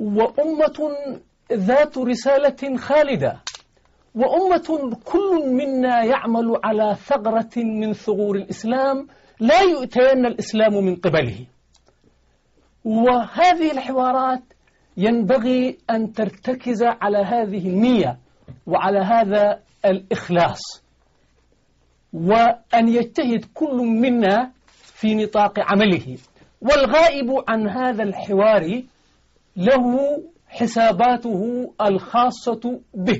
وأمة ذات رسالة خالدة، وأمة كل منا يعمل على ثغرة من ثغور الإسلام لا يؤتين الإسلام من قبله. وهذه الحوارات ينبغي أن ترتكز على هذه النية وعلى هذا الإخلاص، وأن يجتهد كل منا في نطاق عمله. والغائب عن هذا الحوار له حساباته الخاصة به،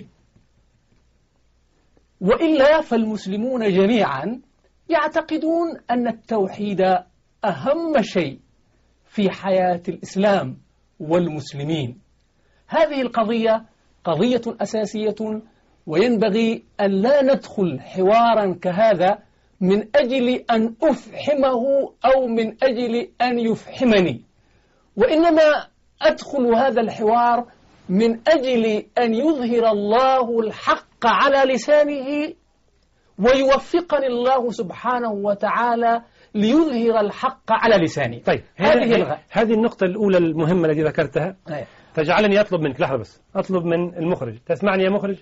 وإلا فالمسلمون جميعا يعتقدون أن التوحيد أهم شيء في حياة الإسلام والمسلمين. هذه القضية قضية أساسية، وينبغي أن لا ندخل حوارا كهذا من أجل أن أفحمه أو من أجل أن يفحمني، وإنما أدخل هذا الحوار من أجل أن يظهر الله الحق على لسانه ويوفقني الله سبحانه وتعالى ليظهر الحق على لساني. طيب هذه النقطة الأولى المهمة التي ذكرتها تجعلني أطلب منك، لحظة بس، أطلب من المخرج، تسمعني يا مخرج؟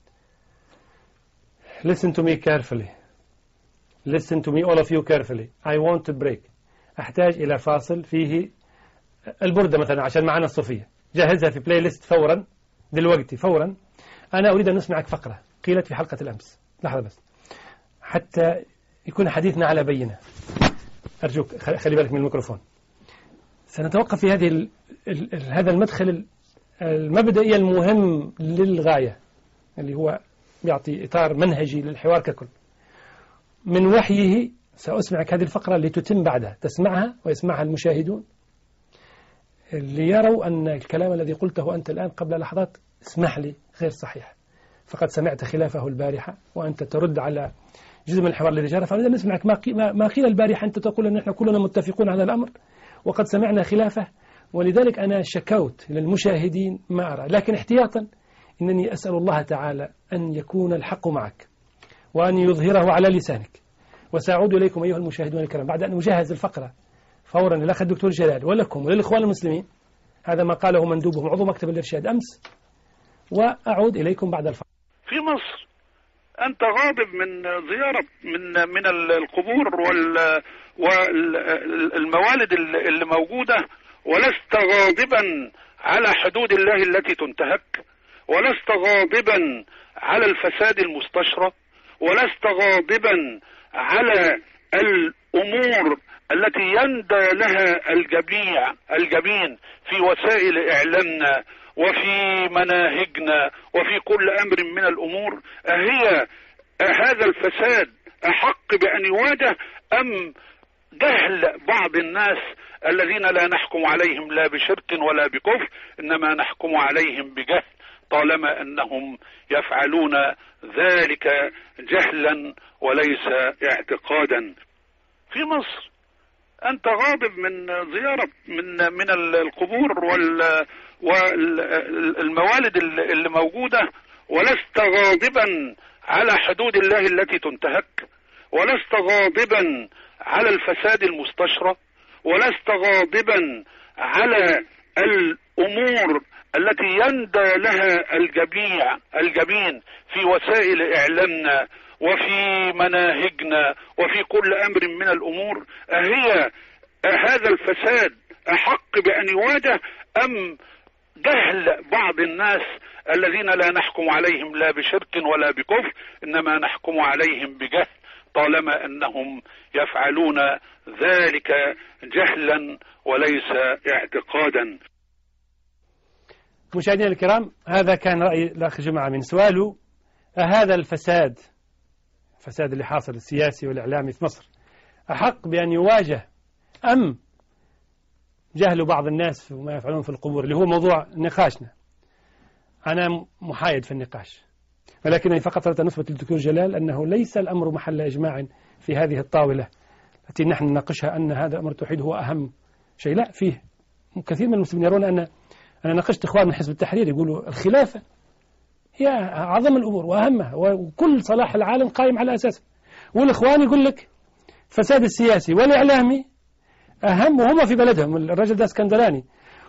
Listen to me carefully. Listen to me all of you carefully. I want to break. أحتاج إلى فاصل فيه البردة مثلا عشان معنا الصوفية، جهزها في بلاي ليست فورا دلوقتي فورا. أنا أريد أن نسمعك فقرة قيلت في حلقة الأمس، لحظة بس، حتى يكون حديثنا على بينة. أرجوك خلي بالك من الميكروفون. سنتوقف في هذا المدخل المبدئي المهم للغاية، اللي هو يعطي إطار منهجي للحوار ككل. من وحيه سأسمعك هذه الفقرة اللي تتم بعدها، تسمعها ويسمعها المشاهدون ليروا أن الكلام الذي قلته أنت الآن قبل لحظات، اسمح لي، غير صحيح. فقد سمعت خلافه البارحة وأنت ترد على جزء من الحوار الذي جرى، فنريد أن نسمعك ما قيل البارحة. أنت تقول أن احنا كلنا متفقون على الأمر وقد سمعنا خلافه، ولذلك أنا شكوت للمشاهدين ما أرى، لكن احتياطا إنني أسأل الله تعالى أن يكون الحق معك وأن يظهره على لسانك. وسأعود إليكم أيها المشاهدون الكرام بعد أن أجهز الفقرة فورا للأخ الدكتور جلال ولكم وللإخوان المسلمين. هذا ما قاله مندوبهم عضو مكتب الإرشاد أمس، وأعود إليكم بعد الفقرة. في مصر أنت غاضب من زيارة من القبور والموالد اللي موجودة، ولست غاضبا على حدود الله التي تنتهك، ولست غاضبا على الفساد المستشرى، ولست غاضبا على الأمور التي يندى لها الجبين في وسائل إعلامنا وفي مناهجنا وفي كل أمر من الأمور. أهي هذا الفساد أحق بأن يواجه أم جهل بعض الناس الذين لا نحكم عليهم لا بشرك ولا بكفر، إنما نحكم عليهم بجهل طالما أنهم يفعلون ذلك جهلا وليس اعتقادا. في مصر أنت غاضب من زيارة من القبور والموالد اللي موجودة، ولست غاضبا على حدود الله التي تنتهك، ولست غاضبا على الفساد المستشرى، ولست غاضبا على الأمور التي يندى لها الجبين في وسائل إعلامنا وفي مناهجنا وفي كل أمر من الأمور. أهي هذا الفساد أحق بأن يواجه أم جهل بعض الناس الذين لا نحكم عليهم لا بشرك ولا بكفر، إنما نحكم عليهم بجهل طالما أنهم يفعلون ذلك جهلا وليس اعتقادا. مشاهدينا الكرام، هذا كان رأي الأخ جماعة من سؤاله: هذا الفساد اللي حاصل السياسي والإعلامي في مصر أحق بأن يواجه أم جهل بعض الناس وما يفعلون في القبور، اللي هو موضوع نقاشنا. أنا محايد في النقاش، ولكنني فقط أردت أن أثبت للدكتور جلال أنه ليس الأمر محل إجماع في هذه الطاولة التي نحن نناقشها أن هذا أمر التوحيد هو أهم شيء. لا، فيه كثير من المسلمين يرون أن أنا ناقشت إخوان من حزب التحرير يقولوا الخلافة هي أعظم الأمور وأهمها، وكل صلاح العالم قائم على أساسه، والإخوان يقول لك فساد السياسي والإعلامي أهم، وهم في بلدهم. الرجل ده اسكندراني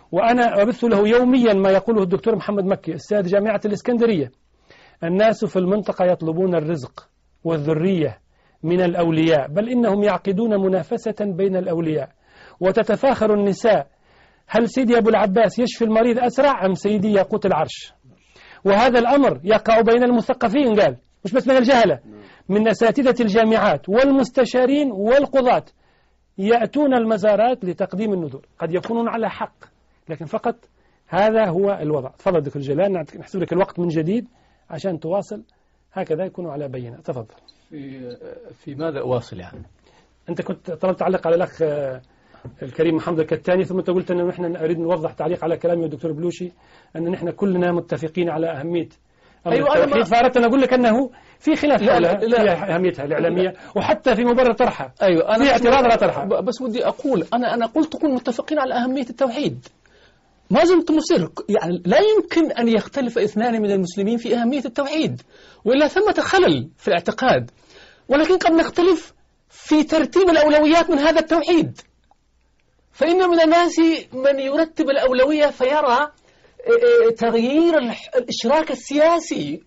وأنا أبث له يوميا ما يقوله الدكتور محمد مكي أستاذ جامعة الإسكندرية: الناس في المنطقة يطلبون الرزق والذرية من الأولياء، بل إنهم يعقدون منافسة بين الأولياء، وتتفاخر النساء: هل سيدي أبو العباس يشفي المريض أسرع أم سيدي ياقوت العرش؟ وهذا الأمر يقع بين المثقفين، قال مش بس من الجهلة، من أساتذة الجامعات والمستشارين والقضاة، يأتون المزارات لتقديم النذور. قد يكونون على حق، لكن فقط هذا هو الوضع. تفضل دكتور جلال، نحسب لك الوقت من جديد عشان تواصل، هكذا يكونوا على بينة. تفضل. في ماذا أواصل يعني؟ أنت كنت طلبت تعلق على الأخ الكريم محمد الكتاني، ثم أنت قلت أن نحن نريد نوضح تعليق على كلام الدكتور بلوشي أن نحن كلنا متفقين على أهمية التوحيد، فأردت أن أقول لك أنه في خلاف حولها في أهميتها الإعلامية، وحتى في مبرر طرحها. أيوة، أنا في اعتراض على طرحها. بس ودي أقول أنا قلت كل متفقين على أهمية التوحيد، ما زلت مصر. يعني لا يمكن أن يختلف اثنان من المسلمين في أهمية التوحيد، وإلا ثمة خلل في الاعتقاد، ولكن قد نختلف في ترتيب الأولويات من هذا التوحيد. فإن من الناس من يرتب الأولوية فيرى تغيير الإشراك السياسي،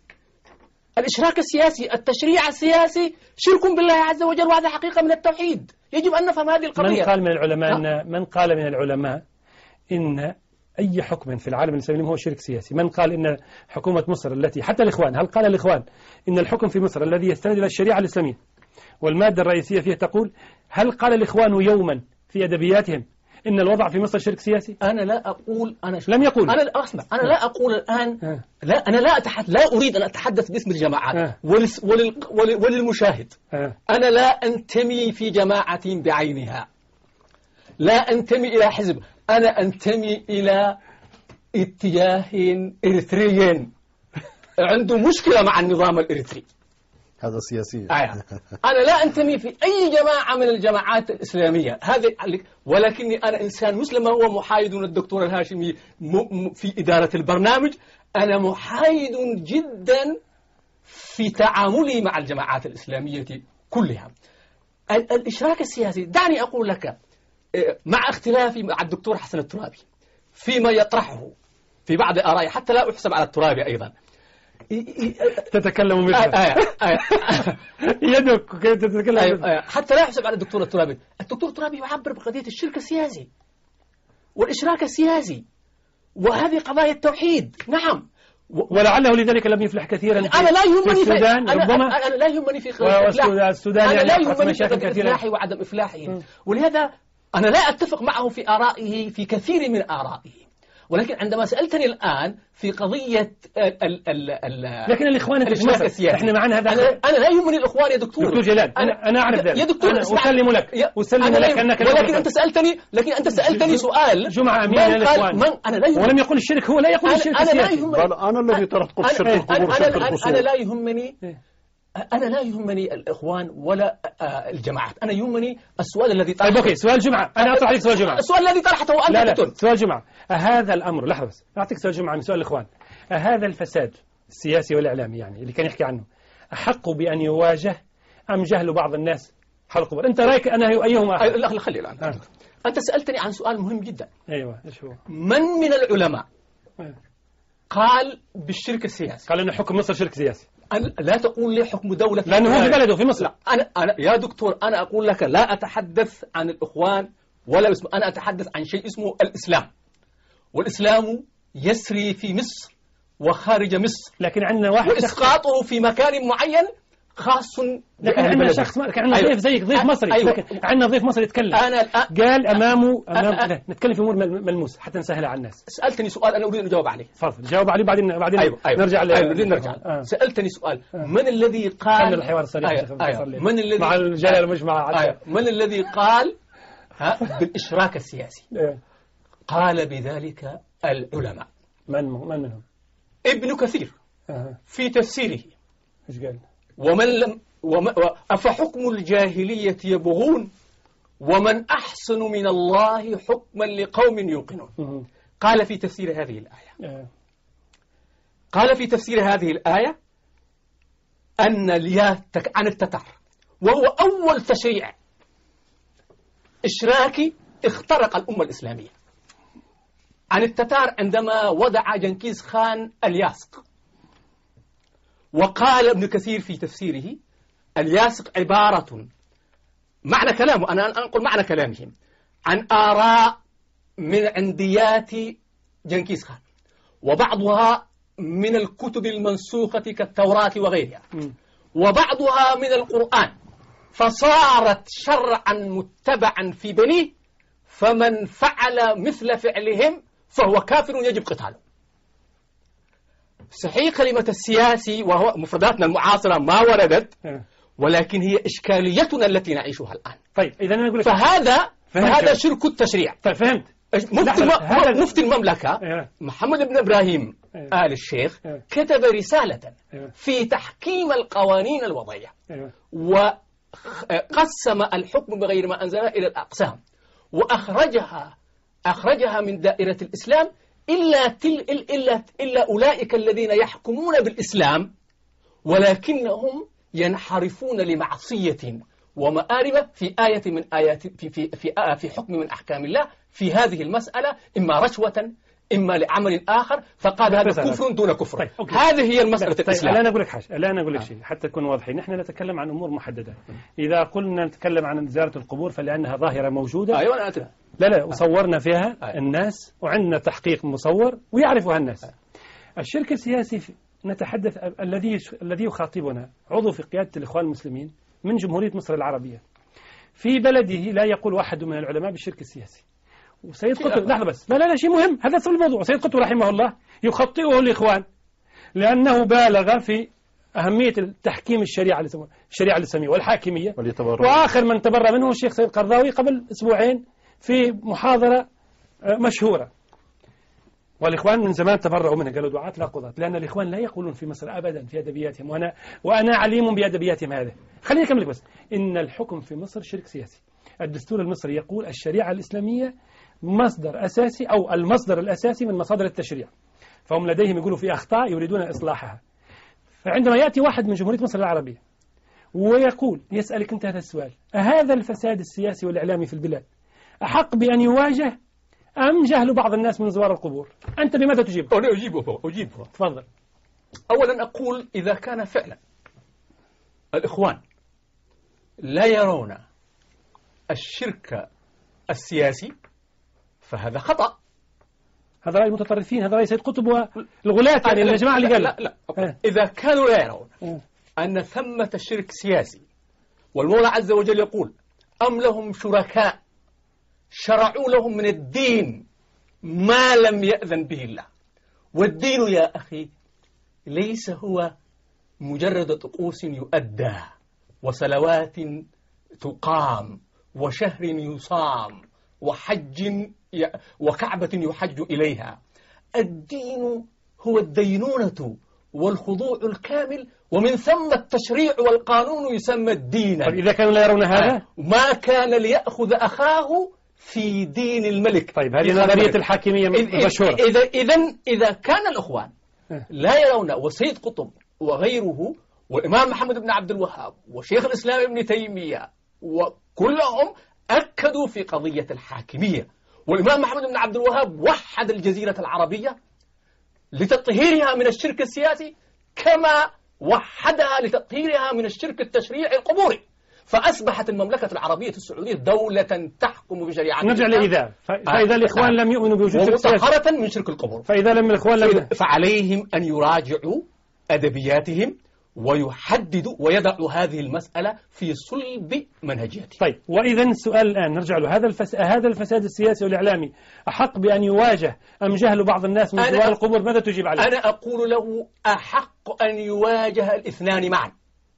التشريع السياسي شرك بالله عز وجل، وهذا حقيقة من التوحيد. يجب أن نفهم هذه القضية. من قال من العلماء إن أي حكم في العالم الإسلامي هو شرك سياسي؟ من قال إن حكومة مصر التي حتى الإخوان، هل قال الإخوان إن الحكم في مصر الذي يستند إلى الشريعة الإسلامية والمادة الرئيسية فيها تقول، هل قال الإخوان يوما في أدبياتهم إن الوضع في مصر شرك سياسي؟ أنا لا أقول، لم يقول. أنا لا أقول الآن، أنا لا أريد أن أتحدث باسم الجماعات وللمشاهد. أنا لا أنتمي في جماعة بعينها، لا أنتمي إلى حزب، أنا أنتمي إلى اتجاه إريتري عنده مشكلة مع النظام الإريتري، هذا سياسي. أنا لا أنتمي في أي جماعة من الجماعات الإسلامية هذه، ولكني أنا إنسان مسلم. هو محايد الدكتور الهاشمي في إدارة البرنامج، أنا محايد جدا في تعاملي مع الجماعات الإسلامية كلها. الإشراك السياسي، دعني أقول لك، مع اختلافي مع الدكتور حسن الترابي فيما يطرحه في بعض آرائي، حتى لا أحسب على الترابي أيضا. تتكلم يدك كيف تتكلم؟ حتى لا أحسب على الدكتور الترابي. الدكتور الترابي يعبر بقضية الشرك السياسي والإشراك السياسي، وهذه قضايا التوحيد. نعم، ولعله لذلك لم يفلح كثيرا أنا لا يهمني في السودان، ربما أنا لا يهمني في السودان، أنا لا يهمني في إفلاحه وعدم إفلاحه، ولهذا أنا لا أتفق معه في آرائه في كثير من آرائه. ولكن عندما سألتني الآن في قضية لكن الإخوان الإشراك السياسي، إحنا معنا هذا. أنا لا يهمني الإخوان يا دكتور جلال، أنا أعرف ذلك. يا دكتور، أسلم لك أنك، ولكن أنت سألتني سؤال. جمعة أمين الإخوان، ولم يقل الشرك، هو لا يقول الشرك السياسي. أنا الذي طرحت الشرك القبور. أنا لا يهمني الإخوان ولا الجماعات، أنا يهمني السؤال الذي طرحته. طيب أوكي، سؤال جمعة، أنا أطرح لك سؤال جمعة. السؤال الذي طرحته أنت. لا سؤال جمعة، هذا الأمر، لحظة بس أعطيك سؤال جمعة من سؤال الإخوان. هذا الفساد السياسي والإعلامي يعني اللي كان يحكي عنه أحق بأن يواجه أم جهل بعض الناس حول القبور؟ أنت رأيك أنا أيهما؟ لا خلي الآن. أنت سألتني عن سؤال مهم جدا. أيوة، إيش هو؟ من العلماء قال بالشرك السياسي؟ قال إن حكم مصر شرك سياسي. لا تقول لي حكم دولة، لأنه هو في بلده في مصر. لا، أنا يا دكتور، أنا أقول لك لا أتحدث عن الإخوان ولا اسمه، أنا أتحدث عن شيء اسمه الإسلام، والإسلام يسري في مصر وخارج مصر، لكن عندنا واحد وإسقاطه في مكان معين خاص. لكن عندنا شخص، كان عندنا ضيف زيك، ضيف مصري. لكن عندنا ضيف مصري يتكلم، قال أمام نتكلم في أمور ملموسة حتى نسهلها على الناس. سألتني سؤال أنا أريد أن أجاوب عليه. تفضل جاوب عليه، بعدين نرجع نرجع. سألتني سؤال، من الذي قال الحوار الصريح من الذي مع الجلال مش مع من الذي قال بالإشراك السياسي؟ قال بذلك العلماء. من منهم؟ ابن كثير في تفسيره ايش قال؟ أفحكم الجاهلية يبغون ومن أحسن من الله حكما لقوم يوقنون. قال في تفسير هذه الآية، قال في تفسير هذه الآية أن عن التتار، وهو أول تشريع إشراكي اخترق الأمة الإسلامية. عن التتار عندما وضع جنكيز خان الياسق، وقال ابن كثير في تفسيره: الياسق عبارة، معنى كلامه، أنا أنقل معنى كلامهم، عن آراء من عنديات جنكيز خان، وبعضها من الكتب المنسوخة كالتوراة وغيرها، وبعضها من القرآن، فصارت شرعا متبعا في بنيه، فمن فعل مثل فعلهم فهو كافر يجب قتاله. صحيح كلمة السياسي وهو مفرداتنا المعاصرة ما وردت، ولكن هي إشكاليتنا التي نعيشها الآن. طيب إذا أنا أقول لك فهذا شرك التشريع. طيب فهمت. مفتي المملكة محمد بن إبراهيم آل الشيخ كتب رسالة في تحكيم القوانين الوضعية، وقسم الحكم بغير ما أنزل إلى الأقسام، وأخرجها من دائرة الإسلام إلا أولئك الذين يحكمون بالإسلام ولكنهم ينحرفون لمعصية ومآرب في آية من آيات في حكم من أحكام الله في هذه المسألة، إما رشوة إما لعمل آخر، فقال هذا كفر دون كفر. طيب هذه هي المسألة الإسلام. الآن أقول لك حاجة، الآن أقول لك شيء حتى نكون واضحين. نحن نتكلم عن أمور محددة. إذا قلنا نتكلم عن زيارة القبور فلأنها ظاهرة موجودة. أيوة لا وصورنا فيها الناس، وعندنا تحقيق مصور ويعرفها الناس. الشرك السياسي نتحدث الذي يخاطبنا عضو في قيادة الإخوان المسلمين من جمهورية مصر العربية في بلده، لا يقول واحد من العلماء بالشرك السياسي. وسيد قطب، لحظة بس، لا شيء مهم، هذا أصل الموضوع. سيد قطب رحمه الله يخطئه الإخوان لأنه بالغ في أهمية تحكيم الشريعة الإسلامية والحاكمية، وآخر من تبرأ منه الشيخ سيد قرضاوي قبل أسبوعين في محاضرة مشهورة. والإخوان من زمان تبرأوا منه، قالوا دعاة لا قضاة، لأن الإخوان لا يقولون في مصر أبدا في أدبياتهم، وأنا عليم بأدبياتهم هذا. خليني أكمل بس. إن الحكم في مصر شرك سياسي. الدستور المصري يقول الشريعة الإسلامية مصدر أساسي أو المصدر الأساسي من مصادر التشريع، فهم لديهم يقولوا في أخطاء يريدون إصلاحها. فعندما يأتي واحد من جمهورية مصر العربية ويقول، يسألك أنت هذا السؤال: أهذا الفساد السياسي والإعلامي في البلاد أحق بأن يواجه أم جهل بعض الناس من زوار القبور؟ أنت بماذا تجيب؟ أنا أجيبه. تفضل. أولا أقول إذا كان فعلا الإخوان لا يرون الشرك السياسي فهذا خطأ. هذا رأي المتطرفين، هذا رأي سيد قطب والغلاة، يعني الجماعة اللي قالوا لا. إذا كانوا لا يرون أن ثمة شرك سياسي، والمولى عز وجل يقول: أم لهم شركاء شرعوا لهم من الدين ما لم يأذن به الله. والدين يا أخي ليس هو مجرد طقوس يؤدى وصلوات تقام وشهر يصام وحج وكعبة يحج إليها. الدين هو الدينونة والخضوع الكامل، ومن ثم التشريع والقانون يسمى الدين. طيب إذا كانوا لا يرون هذا، ما كان ليأخذ أخاه في دين الملك. طيب هذه نظرية الحاكمية مشهورة. إذا كان الأخوان لا يرون، وسيد قطب وغيره والإمام محمد بن عبد الوهاب وشيخ الإسلام ابن تيمية وكلهم أكدوا في قضية الحاكمية، والإمام محمد بن عبد الوهاب وحد الجزيرة العربية لتطهيرها من الشرك السياسي كما وحدها لتطهيرها من الشرك التشريعي القبوري، فأصبحت المملكة العربية السعودية دولة تحكم بشريعة. نرجع لإذا فإذا الإخوان لم يؤمنوا بوجود شرك سياسي ومطهرة من شرك القبور، فإذا لم الإخوان فعليهم أن يراجعوا أدبياتهم ويحددوا ويضعوا هذه المسألة في صلب منهجيته. طيب وإذا السؤال الآن نرجع له، هذا الفساد السياسي والإعلامي أحق بأن يواجه أم جهل بعض الناس من زوار القبور؟ ماذا تجيب عليه؟ أنا أقول له أحق أن يواجه الاثنان معا،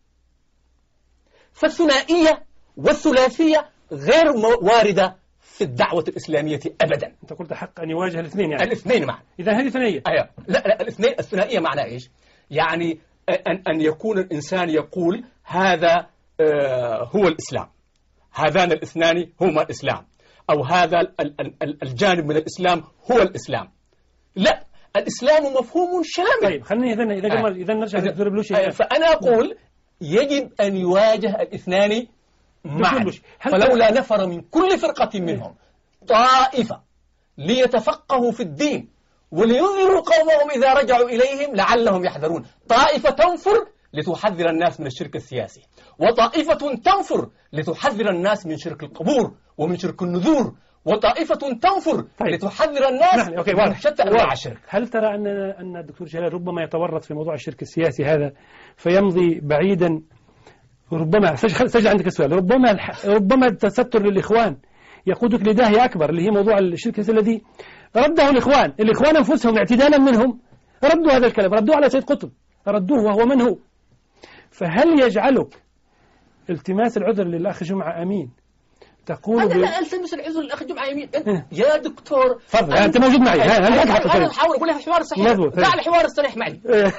فالثنائية والثلاثية غير واردة في الدعوة الإسلامية أبدا. أنت قلت حق أن يواجه الاثنين، يعني الاثنين معا. إذا هذه ثنائية. أيوة. لا الاثنين. الثنائية معناه إيش؟ يعني أن يكون الإنسان يقول هذا هو الإسلام، هذان الاثنان هما الإسلام، أو هذا الجانب من الإسلام هو الإسلام. لا، الإسلام مفهوم شامل. طيب خليني إذا نرجع للدكتور بلوشي. فأنا أقول يجب أن يواجه الاثنان معا، فلولا نفر من كل فرقة منهم طائفة ليتفقهوا في الدين ولينذروا قومهم إذا رجعوا إليهم لعلهم يحذرون. طائفة تنفر لتحذر الناس من الشرك السياسي، وطائفة تنفر لتحذر الناس من شرك القبور ومن شرك النذور، وطائفة تنفر لتحذر الناس من شتى أنواع الشرك. هل ترى أن الدكتور جلال ربما يتورط في موضوع الشرك السياسي هذا فيمضي بعيدا؟ ربما سجل عندك السؤال، ربما التستر للإخوان يقودك لداهية أكبر، اللي هي موضوع الشرك الذي رده الإخوان أنفسهم اعتدالا منهم ردوا هذا الكلام، ردوه على سيد قطب، ردوه وهو من هو. فهل يجعلك التماس العذر للأخ جمعة أمين تقول أنا لا ألتمس العذر للأخ جمعة أمين. يا دكتور تفضل، أنت موجود معي. أنا أحاول أقول لها حوار صحيح، دع الحوار الصريح معي.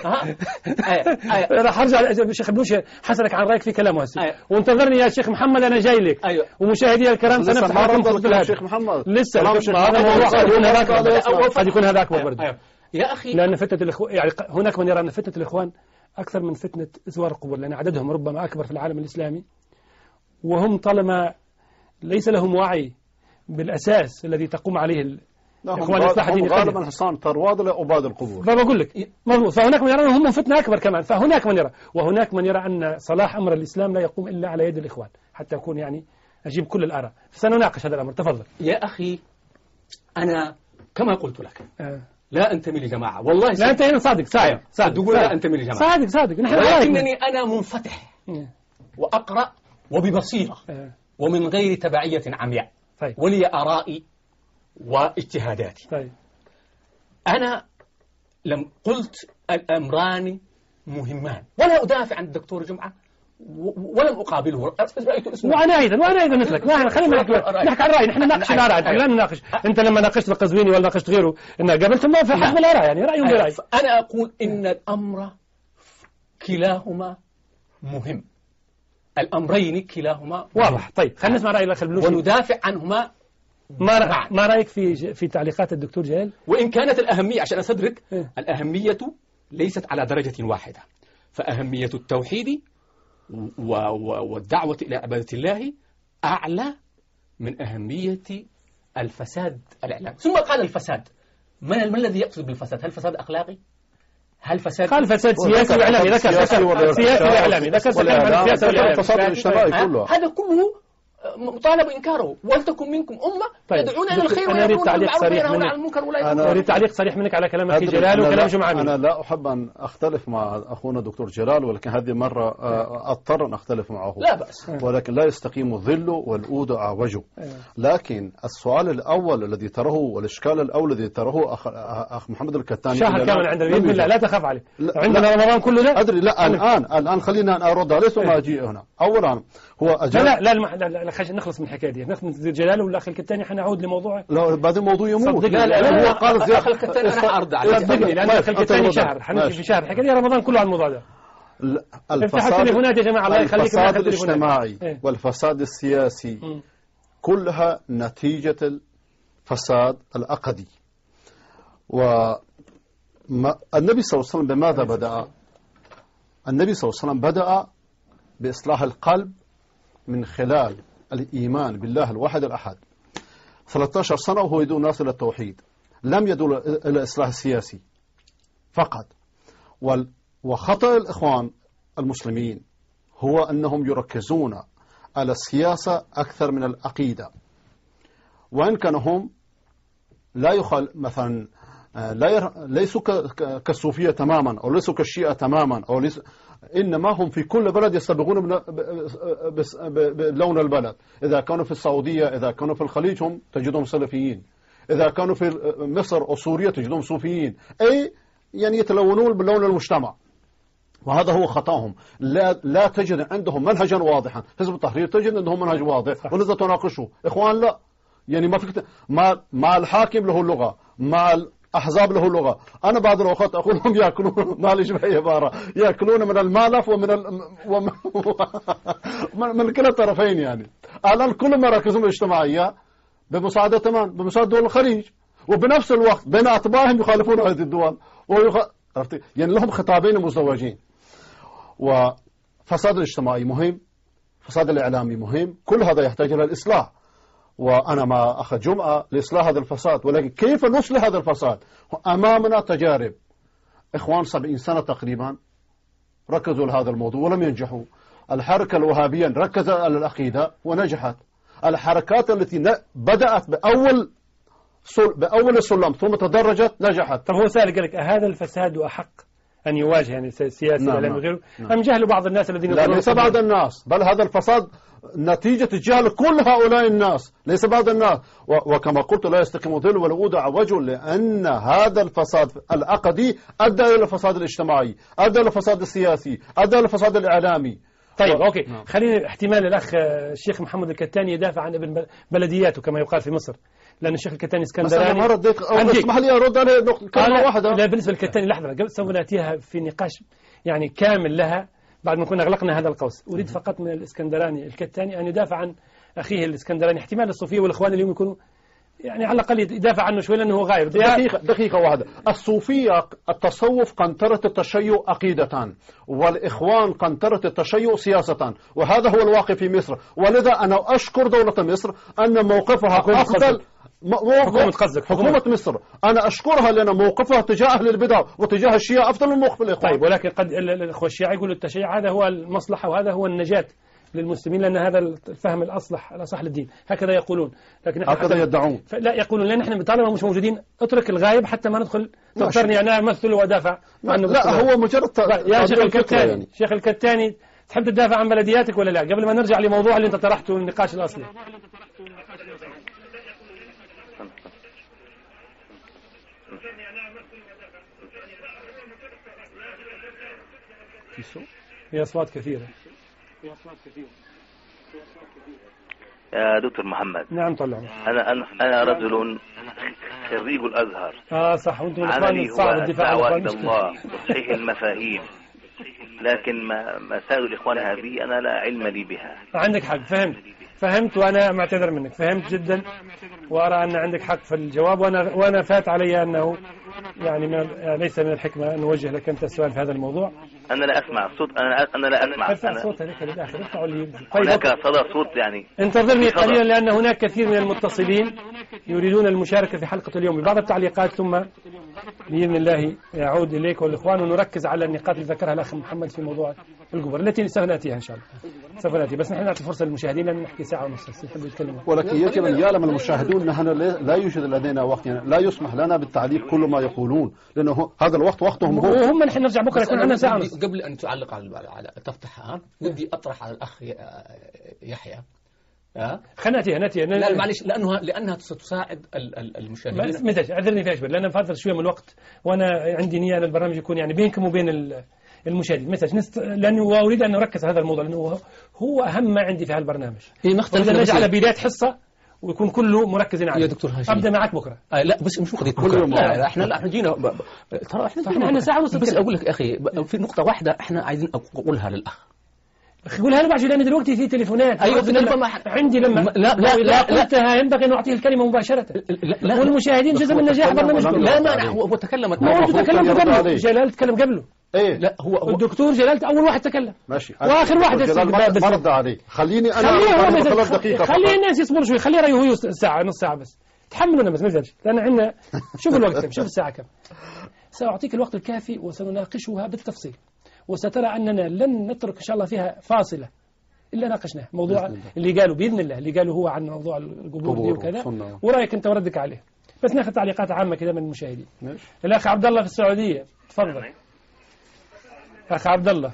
راح أرجع الشيخ بلوش حسنك عن رأيك في كلامه هسه، وانتظرني يا شيخ محمد، أنا جاي لك. ومشاهدي الكرام سنفتح لكم يا شيخ محمد لسه هذا موضوع قد يكون هذا أكبر برضه يا أخي، لأن فتنة الإخوان يعني هناك من يرى أن فتنة الإخوان أكثر من فتنة زوار القبور، لأن عددهم ربما أكبر في العالم الإسلامي، وهم طالما ليس لهم وعي بالأساس الذي تقوم عليه الإخوان الإصلاح الديني غالبا حصان طرواد لأباد القبور. فبقول لك مضبوط. فهناك من يرى أنهم فتنة أكبر كمان، فهناك من يرى، وهناك من يرى أن صلاح أمر الإسلام لا يقوم إلا على يد الإخوان، حتى أكون يعني أجيب كل الآراء. فسنناقش هذا الأمر. تفضل يا أخي. أنا كما قلت لك لا أنتمي لجماعة، والله لا أنت هنا صادق تقول لا أنتمي لجماعة، صادق ولكنني أنا منفتح وأقرأ وببصيرة ومن غير تبعية عمياء. ولي آرائي واجتهاداتي. أنا لم قلت الأمران مهمان، ولا أدافع عن الدكتور جمعة ولم أقابله. رأيت اسمه وأنا أيضا مثلك. خلينا نحكي عن رأي، نحن نناقش الآراء، لا نناقش. أنت لما ناقشت القزويني ولا ناقشت غيره إن قابلت ما في حسب الآراء، يعني رأي ورأي. أنا أقول إن الأمر كلاهما مهم، الأمرين كلاهما واضح. طيب خلينا نسمع رأي الأخ البلوشي وندافع عنهما. ما رأيك في تعليقات الدكتور جلال؟ وإن كانت الأهمية عشان أستدرك الأهمية ليست على درجة واحدة، فأهمية التوحيد والدعوة إلى عبادة الله أعلى من أهمية الفساد الإعلامي. ثم قال الفساد، ما الذي يقصد بالفساد؟ هل فساد أخلاقي؟ هل فساد؟ قال فساد سياسي وإعلامي، ذكر سياسي وإعلامي، ذكر السياسة والفساد الاجتماعي كله. هذا كله مطالب إنكاره. ولتكن منكم أمة يدعون إلى الخير ويأمرون بالمعروف وينهون عن المنكر ولا يتقون. أريد تعليق صريح منك على كلام أخي جلال وكلام جمعة. أنا لا أحب أن أختلف مع أخونا دكتور جلال، ولكن هذه مرة أضطر أن أختلف معه. لا بأس. ولكن لا يستقيم الظل والأود أعوجه. لكن السؤال الأول الذي تراه والإشكال الأول الذي تراه أخ محمد الكتاني شهر كامل عندنا بإذن الله، لا تخاف عليه. عندنا رمضان كله ده أدري. لا الآن خلينا أرد عليه ثم أجي هنا. أولا هو أجل لا نخلص من الحكاية دي، نخلص من جلال والأخ الكتاني حنعود لموضوع. لا بعدين موضوع يموت. لا هو قال الأخ الكتاني أنا أرد عليه. صدقني لأن الأخ الكتاني شهر حنمشي في شهر الحكاية رمضان كله على الموضوع ده. الفساد يا جماعة الله يخليك. الفساد الاجتماعي والفساد السياسي كلها نتيجة الفساد العقدي. والنبي صلى الله عليه وسلم بماذا بدأ؟ النبي صلى الله عليه وسلم بدأ بإصلاح القلب من خلال الإيمان بالله الواحد الأحد. 13 سنة وهو يدعو الناس إلى التوحيد، لم يدعو إلى الإصلاح السياسي فقط. وخطأ الإخوان المسلمين هو أنهم يركزون على السياسة أكثر من العقيدة، وإن كانوا هم لا يخل مثلا ليسوا كالصوفية تماما أو ليسوا كالشيعة تماما أو إنما هم في كل بلد يستبقون بلون البلد. إذا كانوا في السعودية، إذا كانوا في الخليج هم تجدهم سلفيين، إذا كانوا في مصر أو سوريا تجدهم صوفيين، أي يعني يتلونون بلون المجتمع. وهذا هو خطأهم. لا تجد عندهم منهجا واضحا. حزب التحرير تجد عندهم منهج واضح ولذا تناقشوا. إخوان لا، يعني ما فيك مع الحاكم له اللغة، مع أحزاب له لغة. أنا بعض الأوقات أقول لهم يأكلون معلش بأي عبارة، يأكلون من المالف من كلا الطرفين. يعني الآن كل مراكزهم الاجتماعية بمساعدة بمساعدة دول الخليج، وبنفس الوقت بين أطباعهم يخالفون هذه الدول يعني لهم خطابين مزدوجين. وفساد الاجتماعي مهم، فساد الإعلامي مهم، كل هذا يحتاج إلى الإصلاح. وأنا ما أخذ جمعة لإصلاح هذا الفساد، ولكن كيف نصلح هذا الفساد؟ أمامنا تجارب. إخوان 70 سنة تقريبا ركزوا لهذا الموضوع ولم ينجحوا. الحركة الوهابية ركزت على العقيدة ونجحت. الحركات التي بدأت بأول السلم ثم تدرجت نجحت. طب هو سأل قال لك هذا الفساد أحق أن يواجه يعني سياسي ولا غيره أم جهل بعض الناس الذين لا ليس بعض الناس، بل هذا الفساد نتيجة جهل كل هؤلاء الناس، ليس بعض الناس. وكما قلت لا يستقيم ظل ولا أودع وجه، لأن هذا الفساد العقدي أدى إلى الفساد الاجتماعي، أدى إلى الفساد السياسي، أدى إلى الفساد الإعلامي. طيب أوكي خلينا احتمال الأخ الشيخ محمد الكتاني يدافع عن ابن بلدياته كما يقال في مصر، لأن الشيخ الكتاني اسكندراني. اسمح لي أرد عليه كلمة واحدة. لا بالنسبة للكتاني لحظة سوف نأتيها في نقاش يعني كامل لها بعد ما كنا أغلقنا هذا القوس. أريد فقط من الاسكندراني الكتاني أن يدافع عن أخيه الاسكندراني. احتمال الصوفية والإخوان اليوم يكونوا يعني على الأقل يدافع عنه شوي لأنه غايب. دقيقة واحدة. الصوفية التصوف قنطرة التشيع عقيدة، والإخوان قنطرة التشيع سياسة، وهذا هو الواقع في مصر. ولذا أنا أشكر دولة مصر أن موقفها أفضل. حكومة مصر أنا أشكرها لأن موقفها تجاه أهل البدع وتجاه الشيعة أفضل من موقف الإخوان. طيب ولكن قد الأخوة الشيعة يقولوا التشيع هذا هو المصلحة وهذا هو النجاة للمسلمين، لأن هذا الفهم الأصح للدين، هكذا يقولون. لكن هكذا يدعون. لا يقولون لأن نحن طالما مش موجودين اترك الغايب حتى ما ندخل تختارني أنا أمثل وأدافع عنه. لا هو مجرد يا شيخ الكتاني يعني. شيخ الكتاني تحب تدافع عن بلدياتك ولا لا قبل ما نرجع لموضوع اللي أنت طرحته النقاش الأصلي؟ في أصوات كثيرة. يا دكتور محمد. نعم طلع. أنا رجل خريج الأزهر. صح. وأنتم عملي هو الدعوة إلى الله وتصحيح المفاهيم، لكن مسائل الإخوان هذه أنا لا علم لي بها. عندك حق. فهمت وأنا معتذر منك. فهمت جدا وأرى أن عندك حق في الجواب، وأنا فات علي أنه يعني ليس من الحكمة أن نوجه لك أنت السؤال في هذا الموضوع. أنا لا أسمع الصوت. أنا لا أسمع. ارفع صوتك للآخر. ارفعوا لي. هناك صدى صوت يعني. انتظرني قليلا لأن هناك كثير من المتصلين يريدون المشاركة في حلقة اليوم ببعض التعليقات، ثم بإذن الله يعود إليك والإخوان ونركز على النقاط اللي ذكرها الأخ محمد في موضوع القبور التي سوف نأتيها إن شاء الله. سوف نأتي بس نحن نعطي فرصة للمشاهدين لأن نحكي ساعة ونص يحبوا يتكلموا. ولكن يجب أن يعلم المشاهدون أننا لا يوجد لدينا وقت، يعني لا يسمح لنا بالتعليق كل ما يقولون لأنه هذا الوقت وقتهم هم. نحن نرجع بكرة يكون عندنا ساعة ونص. قبل أن تعلق على تفتحها ودي أطرح على الأخ يحيى. نأتيها. لا معلش لأنها ستساعد المشاهدين. متى اعذرني في أشبر لأن فاتر شوية من الوقت وأنا عندي نية أن البرنامج يكون يعني بينكم وبين المشاهدين لأنه أريد أن أركز على هذا الموضوع لأنه هو أهم ما عندي في هذا البرنامج. إذا نجعل بداية حصة ويكون كله مركزين عليه. يا دكتور هاشم أبدأ معك بكرة. لا بس مش قضية بكرة. لا احنا جينا ترى احنا ساعة ونص. بس أقول لك أخي في نقطة واحدة احنا عايزين أقولها للأخ. قولها له بعد لأن دلوقتي في تليفونات. أيوة عندي لما لا قلتها ينبغي أن أعطيه الكلمة مباشرة. لا والمشاهدين جزء من نجاح برنامجكم. لا هو تكلم. ما هو تكلم قبله. جلال تكلم قبله. ايه لا هو الدكتور جلال أول واحد تكلم. ماشي. وآخر واحد ما رد عليه. خليني أنا 3 دقيقة. خلي الناس يصبروا شوي. خلي رأيه هو ساعة نص ساعة بس. تحملونا بس ما نزلش لأن عندنا شوف الوقت كم. شوف الساعة كم. سأعطيك الوقت الكافي وسنناقشها بالتفصيل وسترى أننا لن نترك إن شاء الله فيها فاصلة إلا ناقشناه. موضوع اللي قالوا بإذن الله اللي قالوا هو عن موضوع القبور دي وكذا ورأيك أنت وردك عليه. بس ناخذ تعليقات عامة كذا من المشاهدين. الأخ عبد الله في السعودية تفضل. أخ عبد الله.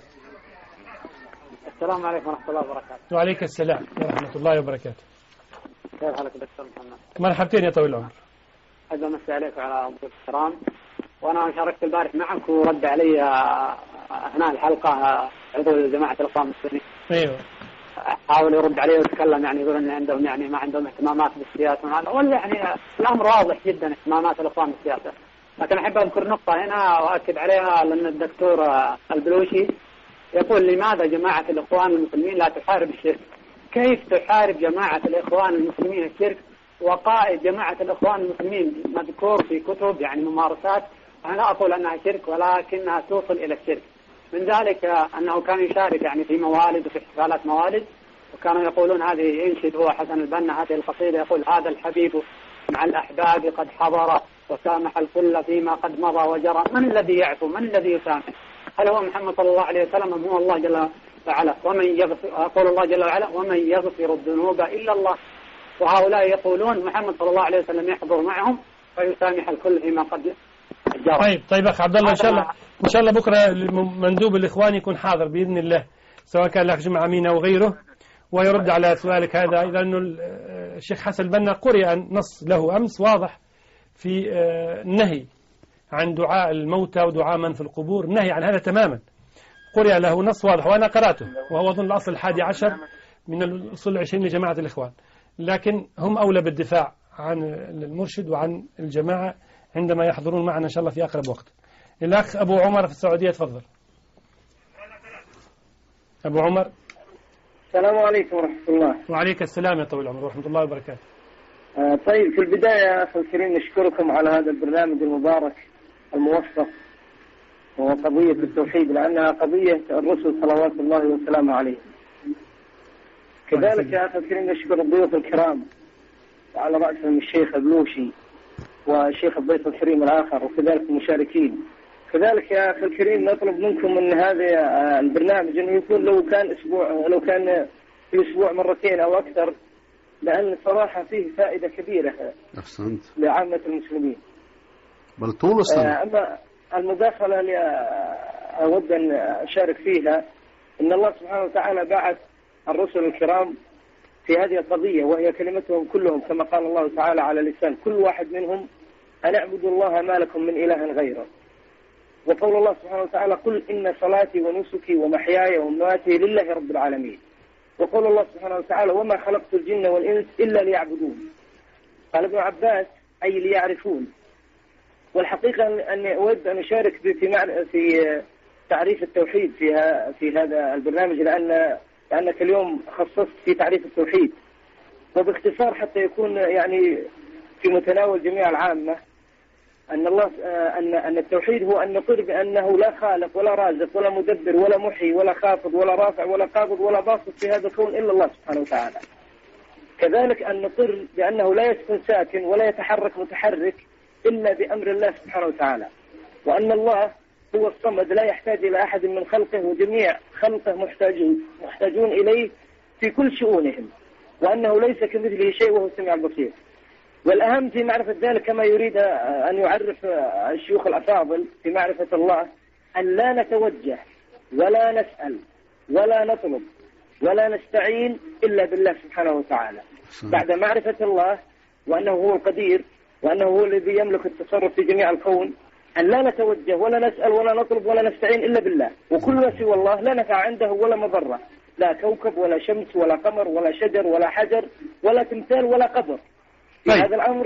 السلام عليكم ورحمة الله وبركاته. وعليك السلام ورحمة الله وبركاته. كيف حالك دكتور محمد؟ مرحبتين يا طويل العمر. أهلا وسهلا عليك وعلى ضيوف الكرام. وأنا شاركت البارح معك ورد علي أثناء الحلقة عضو جماعة الإخوان المسلمين. أيوه. حاول يرد عليه ويتكلم يعني يقول إن عندهم يعني ما عندهم اهتمامات بالسياسة ولا يعني الأمر واضح جدا اهتمامات الإخوان بالسياسة. لكن أحب أذكر نقطة هنا وأكد عليها لأن الدكتور البلوشي يقول لماذا جماعة الإخوان المسلمين لا تحارب الشرك؟ كيف تحارب جماعة الإخوان المسلمين الشرك وقائد جماعة الإخوان المسلمين مذكور في كتب يعني ممارسات أنا لا أقول أنها شرك ولكنها توصل إلى الشرك. من ذلك أنه كان يشارك يعني في موالد وفي احتفالات موالد كانوا يقولون هذه ينشد هو حسن البنا هذه القصيدة، يقول: هذا الحبيب مع الأحباب قد حضر وسامح الكل فيما قد مضى وجرى، من الذي يعفو من الذي يسامح؟ هل هو محمد صلى الله عليه وسلم أم هو الله جل وعلا؟ يقول الله جل وعلا: ومن يغفر الذنوب إلا الله. وهؤلاء يقولون محمد صلى الله عليه وسلم يحضر معهم ويسامح الكل فيما قد جرى. طيب أخ عبد الله، إن شاء الله بكرة مندوب الإخوان يكون حاضر بإذن الله، سواء كان لك جمعة أمين أو غيره، ويرد على سؤالك هذا، لأنه الشيخ حسن البنا قرئ نص له أمس واضح في النهي عن دعاء الموتى ودعاء من في القبور، نهي عن هذا تماما، قرئ له نص واضح وأنا قرأته، وهو أظن الأصل 11 من الأصول 20 لجماعة الإخوان، لكن هم أولى بالدفاع عن المرشد وعن الجماعة عندما يحضرون معنا إن شاء الله في أقرب وقت. الأخ أبو عمر في السعودية، تفضل. أبو عمر. السلام عليكم ورحمة الله. وعليك السلام يا طويل العمر ورحمة الله وبركاته. طيب، في البداية يا أخي الكريم نشكركم على هذا البرنامج المبارك الموفق، وقضية التوحيد، لأنها قضية الرسل صلوات الله وسلامه عليه. كذلك يا أخي الكريم نشكر الضيوف الكرام، وعلى رأسهم الشيخ البلوشي والشيخ الضيف الكريم الآخر، وكذلك المشاركين. كذلك يا أخي الكريم نطلب منكم من هذا البرنامج أنه يكون لو كان في أسبوع مرتين أو أكثر، لأن صراحة فيه فائدة كبيرة أحسنت لعامة المسلمين، بل طول السنة. أما المداخلة اللي أود أن أشارك فيها، إن الله سبحانه وتعالى بعث الرسل الكرام في هذه القضية، وهي كلمتهم كلهم كما قال الله تعالى على لسان كل واحد منهم: أن اعبدوا الله ما لكم من إله غيره. وقول الله سبحانه وتعالى: قل إن صلاتي ونسكي ومحياي ومماتي لله رب العالمين. وقول الله سبحانه وتعالى: وما خلقت الجن والإنس إلا ليعبدون. قال ابن عباس: أي ليعرفون. والحقيقة أني أود أن أشارك في تعريف التوحيد في هذا البرنامج، لأنك اليوم خصصت في تعريف التوحيد، وباختصار حتى يكون يعني في متناول جميع العامة، أن التوحيد هو أن نقر بأنه لا خالق ولا رازق ولا مدبر ولا محيي ولا خافض ولا رافع ولا قابض ولا باسط في هذا الكون إلا الله سبحانه وتعالى. كذلك أن نقر بأنه لا يسكن ساكن ولا يتحرك متحرك إلا بأمر الله سبحانه وتعالى، وأن الله هو الصمد لا يحتاج إلى أحد من خلقه، وجميع خلقه محتاجون إليه في كل شؤونهم، وأنه ليس كمثله شيء وهو السميع البصير. والأهم في معرفة ذلك كما يريد أن يعرف الشيوخ الأفاضل في معرفة الله، أن لا نتوجه ولا نسأل ولا نطلب ولا نستعين إلا بالله سبحانه وتعالى. بعد معرفة الله وأنه هو القدير وأنه هو الذي يملك التصرف في جميع الكون، أن لا نتوجه ولا نسأل ولا نطلب ولا نستعين إلا بالله، وكل ما سوى الله لا نفع عنده ولا مضرة، لا كوكب ولا شمس ولا قمر ولا شجر ولا حجر ولا تمثال ولا قبر. طيب. هذا الأمر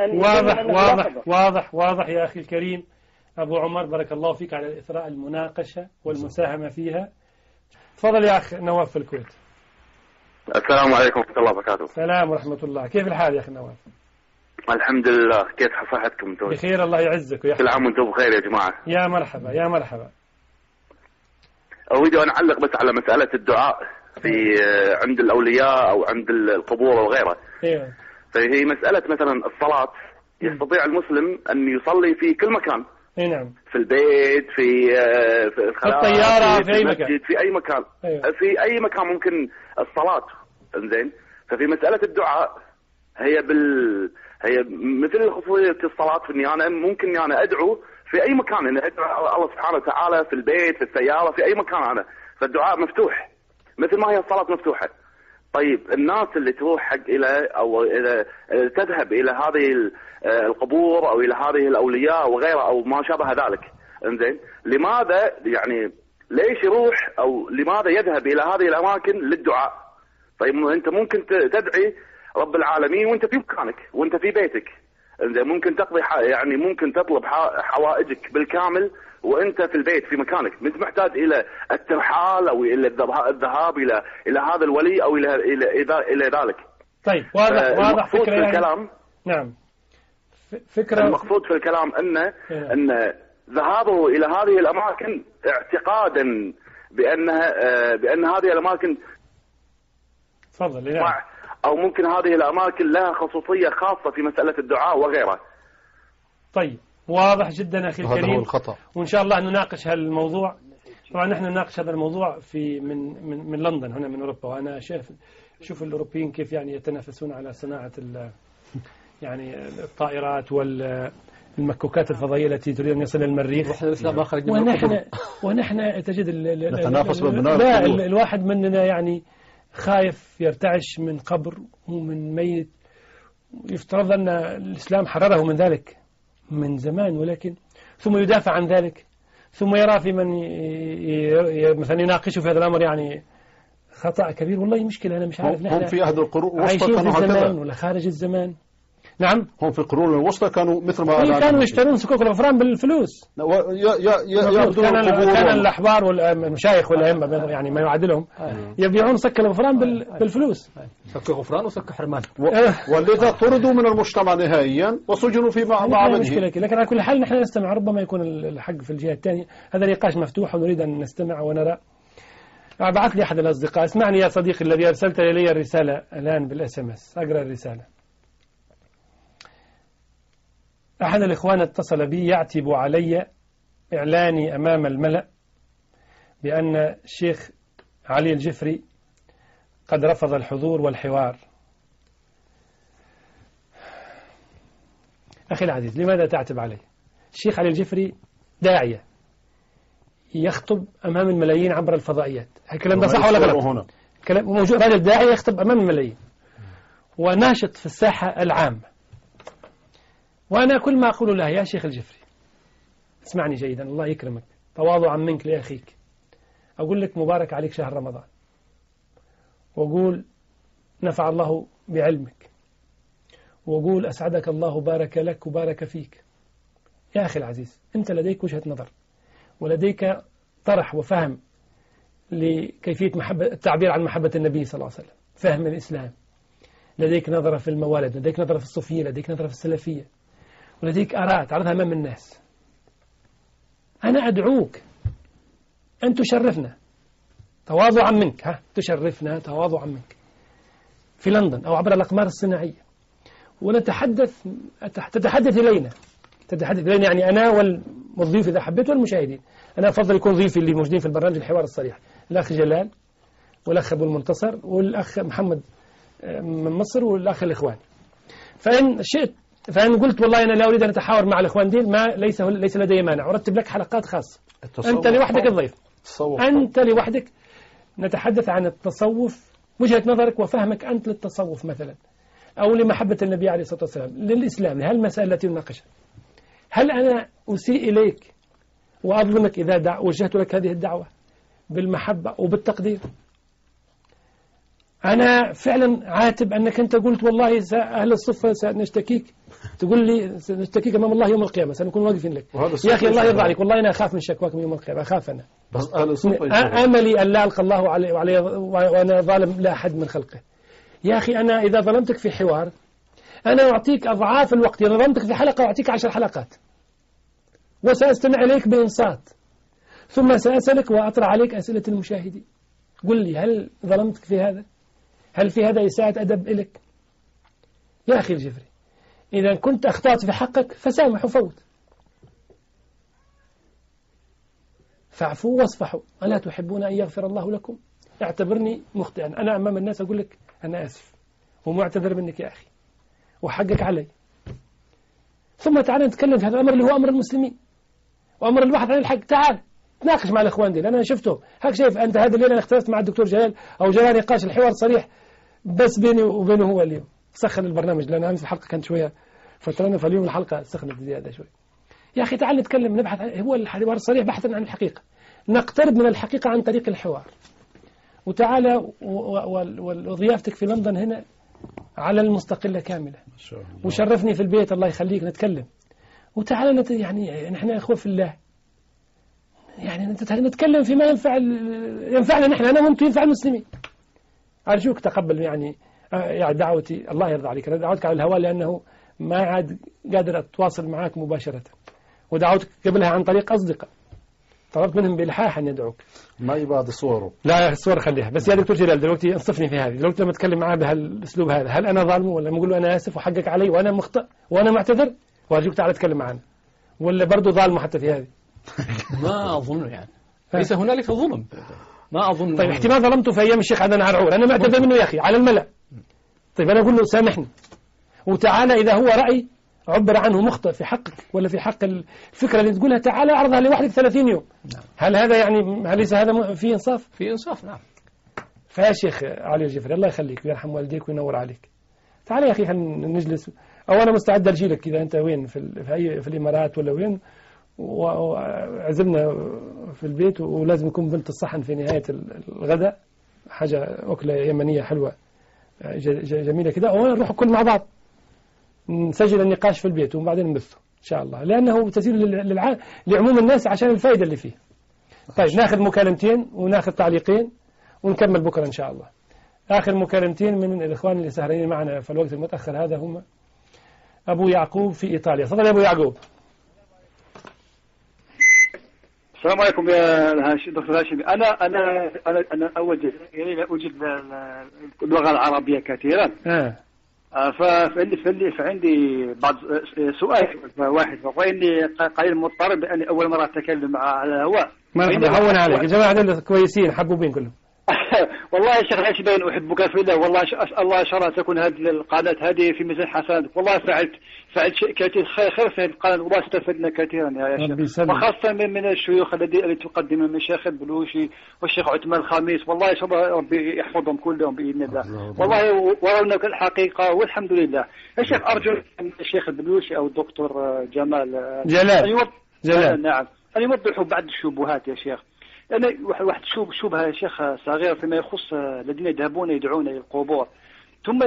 واضح يا أخي الكريم أبو عمر، بارك الله فيك على إثراء المناقشة والمساهمة فيها. تفضل يا أخ نواف في الكويت. السلام عليكم ورحمة الله وبركاته. السلام ورحمة الله، كيف الحال يا أخي نواف؟ الحمد لله، كيف صحتكم انتم؟ بخير الله يعزك ويحفظك. كل عام وانتم بخير يا جماعة. يا مرحبا يا مرحبا. أريد أن أعلق بس على مسألة الدعاء في عند الأولياء أو عند القبور وغيره. ايوه. فهي مسألة مثلا الصلاة، يستطيع المسلم أن يصلي في كل مكان. اي نعم. في البيت، في الطيارة، في أي مكان، في أي مكان. أيوة. في أي مكان ممكن الصلاة. إنزين، ففي مسألة الدعاء هي مثل خصوصية الصلاة في إني أنا ممكن إني أنا أدعو في أي مكان، إني أدعو الله سبحانه وتعالى في البيت، في السيارة، في أي مكان أنا، فالدعاء مفتوح مثل ما هي الصلاة مفتوحة. طيب الناس اللي تروح حق إلى أو إلى تذهب إلى هذه القبور أو إلى هذه الأولياء وغيرها أو ما شابه ذلك، إنزين، لماذا يعني ليش يروح أو لماذا يذهب إلى هذه الأماكن للدعاء؟ طيب أنت ممكن تدعي رب العالمين وانت في مكانك وانت في بيتك، ممكن تقضي يعني ممكن تطلب حوائجك بالكامل وانت في البيت في مكانك، مش محتاج الى الترحال او الى الذهاب الى هذا الولي او الى ذلك. طيب واضح فكرة في الكلام. نعم، فكرة المقصود في الكلام ان ذهابه الى هذه الاماكن اعتقادا بان هذه الاماكن تفضل. صح؟ أو ممكن هذه الأماكن لها خصوصية خاصة في مسألة الدعاء وغيرها. طيب واضح جدا أخي الكريم. هذا هو الخطأ. وإن شاء الله نناقش هالموضوع. طبعا نحن نناقش هذا الموضوع من لندن هنا من أوروبا، وأنا شوف الأوروبيين كيف يعني يتنافسون على صناعة يعني الطائرات والمكوكات الفضائية التي تريد أن يصل المريخ. ونحن تجد نتنافس بالبناء. لا الواحد مننا يعني خايف يرتعش من قبر ومن ميت. يفترض أن الإسلام حرره من ذلك من زمان، ولكن ثم يدافع عن ذلك، ثم يرى في من مثلا يناقشه في هذا الأمر يعني خطأ كبير. والله مشكلة، أنا مش عارف نحن هم في أهل القرون الوسطى عايشين كانوا في الزمان هكذا ولا خارج الزمان. نعم، هم في القرون الوسطى كانوا مثل ما كانوا يشترون صكوك الغفران بالفلوس. كان الأحبار والمشايخ والأئمة يعني ما يعادلهم يبيعون صك الغفران بالفلوس. صك غفران وصك حرمان. والذين طردوا من المجتمع نهائيا وسجنوا في معبده. مشكلة، لكن على كل حال نحن نستمع، ربما يكون الحق في الجهة الثانية. هذا نقاش مفتوح ونريد أن نستمع ونرى. بعث لي أحد الأصدقاء: اسمعني يا صديقي الذي أرسلت إلي الرسالة الآن بالSMS. أقرأ الرسالة. أحد الإخوان اتصل بي يعتب علي إعلاني أمام الملأ بأن الشيخ علي الجفري قد رفض الحضور والحوار. أخي العزيز، لماذا تعتب علي؟ الشيخ علي الجفري داعية يخطب أمام الملايين عبر الفضائيات. الكلام ده صح ولا غلط؟ كلام موجود. رجل داعية يخطب أمام الملايين وناشط في الساحة العامة. وأنا كل ما أقول له: يا شيخ الجفري اسمعني جيدا، الله يكرمك، تواضعا منك لأخيك، أقول لك مبارك عليك شهر رمضان، وأقول نفع الله بعلمك، وأقول أسعدك الله، بارك لك وبارك فيك. يا أخي العزيز، أنت لديك وجهة نظر ولديك طرح وفهم لكيفية التعبير عن محبة النبي صلى الله عليه وسلم، فهم الإسلام، لديك نظرة في الموالد، لديك نظرة في الصوفية، لديك نظرة في السلفية، ولديك آراء تعرضها أمام الناس. أنا أدعوك أن تشرفنا تواضعا منك، تشرفنا تواضعا منك في لندن أو عبر الأقمار الصناعية، ونتحدث تتحدث إلينا يعني أنا والضيوف إذا حبيت والمشاهدين. أنا أفضل يكون ضيوفي اللي موجودين في البرنامج الحوار الصريح الأخ جلال والأخ أبو المنتصر والأخ محمد من مصر والأخ الإخوان. فإن قلت والله أنا لا أريد أن أتحاور مع الإخوان دين، ما ليس لدي مانع، أرتب لك حلقات خاصة. أنت لوحدك الضيف، أنت لوحدك نتحدث عن التصوف، وجهة نظرك وفهمك أنت للتصوف مثلا، أو لمحبة النبي عليه الصلاة والسلام، للإسلام، لهالمسألة التي نناقشها. هل أنا أسيء إليك وأظلمك إذا وجهت لك هذه الدعوة بالمحبة وبالتقدير؟ أنا فعلا عاتب أنك أنت قلت والله أهل الصفة سنشتكيك، تقول لي سنشتكيك أمام الله يوم القيامة، سنكون واقفين لك. يا أخي الله يرضى عليك، والله أنا أخاف من شكواك من يوم القيامة، أخاف أنا. بس أهل الصفة أملي أن لا ألقى الله وأنا ظالم لا أحد من خلقه. يا أخي أنا إذا ظلمتك في حوار أنا أعطيك أضعاف الوقت، إذا ظلمتك في حلقة أعطيك 10 حلقات، وسأستمع إليك بإنصات، ثم سأسألك وأطرح عليك أسئلة المشاهدين. قل لي هل ظلمتك في هذا؟ هل في هذا إساءة أدب إلك؟ يا أخي الجفري، إذا كنت أخطأت في حقك فسامح وفوت، فاعفوا واصفحوا، ألا تحبون أن يغفر الله لكم؟ اعتبرني مخطئا، أنا أمام الناس أقول لك أنا آسف ومعتذر منك يا أخي وحقك علي، ثم تعال نتكلم في هذا الأمر اللي هو أمر المسلمين وأمر البحث عن الحق. تعال تناقش مع الإخوان دي، أنا شفتهم. هاك شايف أنت هذا الليل أنا اختلفت مع الدكتور جلال أو جلال نقاش الحوار صريح بس بيني وبينه هو اليوم. سخن البرنامج لأن أمس الحلقة كانت شوية فترنا، فاليوم الحلقة سخنت زيادة شوي. يا أخي تعال نتكلم، نبحث هو الحوار الصريح بحثا عن الحقيقة، نقترب من الحقيقة عن طريق الحوار. وتعالى وضيافتك في لندن هنا على المستقلة كاملة، وشرفني في البيت الله يخليك، نتكلم. وتعالى يعني نحن إخوة في الله، يعني نتكلم فيما ينفعنا نحن، أنا وأنت، ينفع المسلمين. أرجوك تقبل يعني دعوتي، الله يرضى عليك، أنا دعوتك على الهواء لأنه ما عاد قادر أتواصل معك مباشرة، ودعوتك قبلها عن طريق أصدقاء. طلبت منهم بإلحاح أن يدعوك. ما يبعد صوره. لا الصور خليها، بس يا دكتور جلال دلوقتي انصفني في هذه. دلوقتي لما أتكلم معاه بهالأسلوب هذا، هل أنا ظالمه ولا أقول له أنا آسف وحقك علي وأنا مخطئ وأنا معتذر وأرجوك تعال أتكلم معنا، ولا برضه ظالمه حتى في هذه؟ ما أظن يعني ليس هنالك ظلم، ما أظن. طيب احتمال ظلمته في أيام الشيخ عدنان عرعور، أنا معتذر منه يا أخي على الملأ. طيب أنا أقول له سامحني وتعالى إذا هو رأي عبر عنه مخطئ في حقك ولا في حق الفكرة اللي تقولها، تعالى أعرضها لوحدك 30 يوم. نعم. هل هذا يعني ليس هذا فيه إنصاف؟ في إنصاف نعم. فيا شيخ علي الجفري الله يخليك ويرحم والديك وينور عليك، تعالى يا أخي خلينا نجلس، أو أنا مستعد أجيلك إذا أنت وين في الإمارات ولا وين، وعزمنا في البيت، ولازم يكون بنت الصحن في نهاية الغداء، حاجة أكلة يمنية حلوة جميلة كده، ونروح كل مع بعض نسجل النقاش في البيت وبعدين نبثه إن شاء الله، لأنه تسير لعموم الناس عشان الفائدة اللي فيه. طيب ناخذ مكالمتين وناخذ تعليقين ونكمل بكرة إن شاء الله. آخر مكالمتين من الإخوان اللي سهرين معنا في الوقت المتأخر هذا هم أبو يعقوب في إيطاليا. تفضل يا أبو يعقوب. السلام عليكم يا دكتور هاشم. أنا أوجه يعني لا أوجد اللغة العربية كثيرا. فعندي بعض سؤال واحد، فإني قليل مضطرب لأني أول مرة أتكلم على الهواء. مرحبا، هون عليك يا جماعة، دول كويسين حبوبين كلهم. والله يا شيخ العشبين أحبك في الله، والله أسأل الله إن شاء الله تكون هذه القناة هذه في ميزان حسناتك، والله فعلت شيء كثير خير في هذه القناة، والله استفدنا كثيرا يا شيخ، وخاصة من الشيوخ الذي تقدم من الشيخ البلوشي والشيخ عثمان الخميس، والله إن شاء الله ربي يحفظهم كلهم بإذن الله، والله ورونا الحقيقة والحمد لله. يا شيخ أرجو من الشيخ البلوشي أو الدكتور جلال نعم أن يوضحوا بعض الشبهات يا شيخ. أنا واحد شبهة يا شيخ صغير فيما يخص الذين يذهبون يدعون إلى القبور، ثم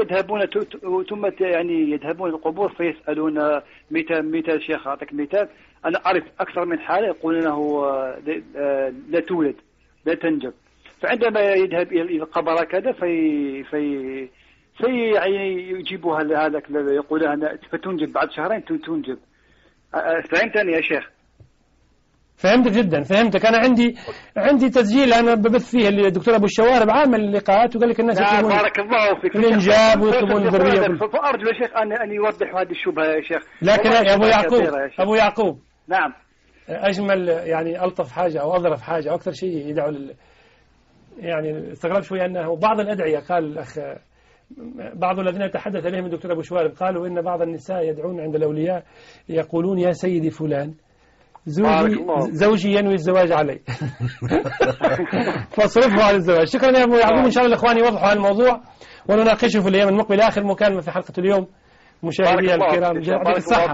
يذهبون القبور فيسألون مثال شيخ أعطيك مثال، أنا أعرف أكثر من حالة يقول أنه لا تولد لا تنجب، فعندما يذهب إلى القبر كذا في يعني يجيبها هذاك يقول أنا فتنجب بعد شهرين تنجب. فهمتني يا شيخ؟ فهمتك جدا، فهمتك. أنا عندي تسجيل أنا ببث فيه الدكتور أبو الشوارب عامل لقاءات وقال لك الناس يطلبون بارك الله فيك الإنجاب ويطلبون الذرية. فأرجو يا شيخ أن يوضح هذه الشبهة يا شيخ. لكن يا أبو يعقوب نعم أجمل يعني ألطف حاجة أو أظرف حاجة أو أكثر شيء يدعو يعني استغرب شوية أنه بعض الأدعية قال الأخ بعض الذين تحدث إليهم الدكتور أبو شوارب قالوا إن بعض النساء يدعون عند الأولياء يقولون يا سيدي فلان زوجي ينوي الزواج علي فاصرفه على الزواج. شكرا يا أبو يعقوب، إن شاء الله الإخوان يوضحوا الموضوع ونناقشه في الأيام المقبلة. آخر مكالمة في حلقة اليوم مشاهدي الكرام، يعطيك الصحة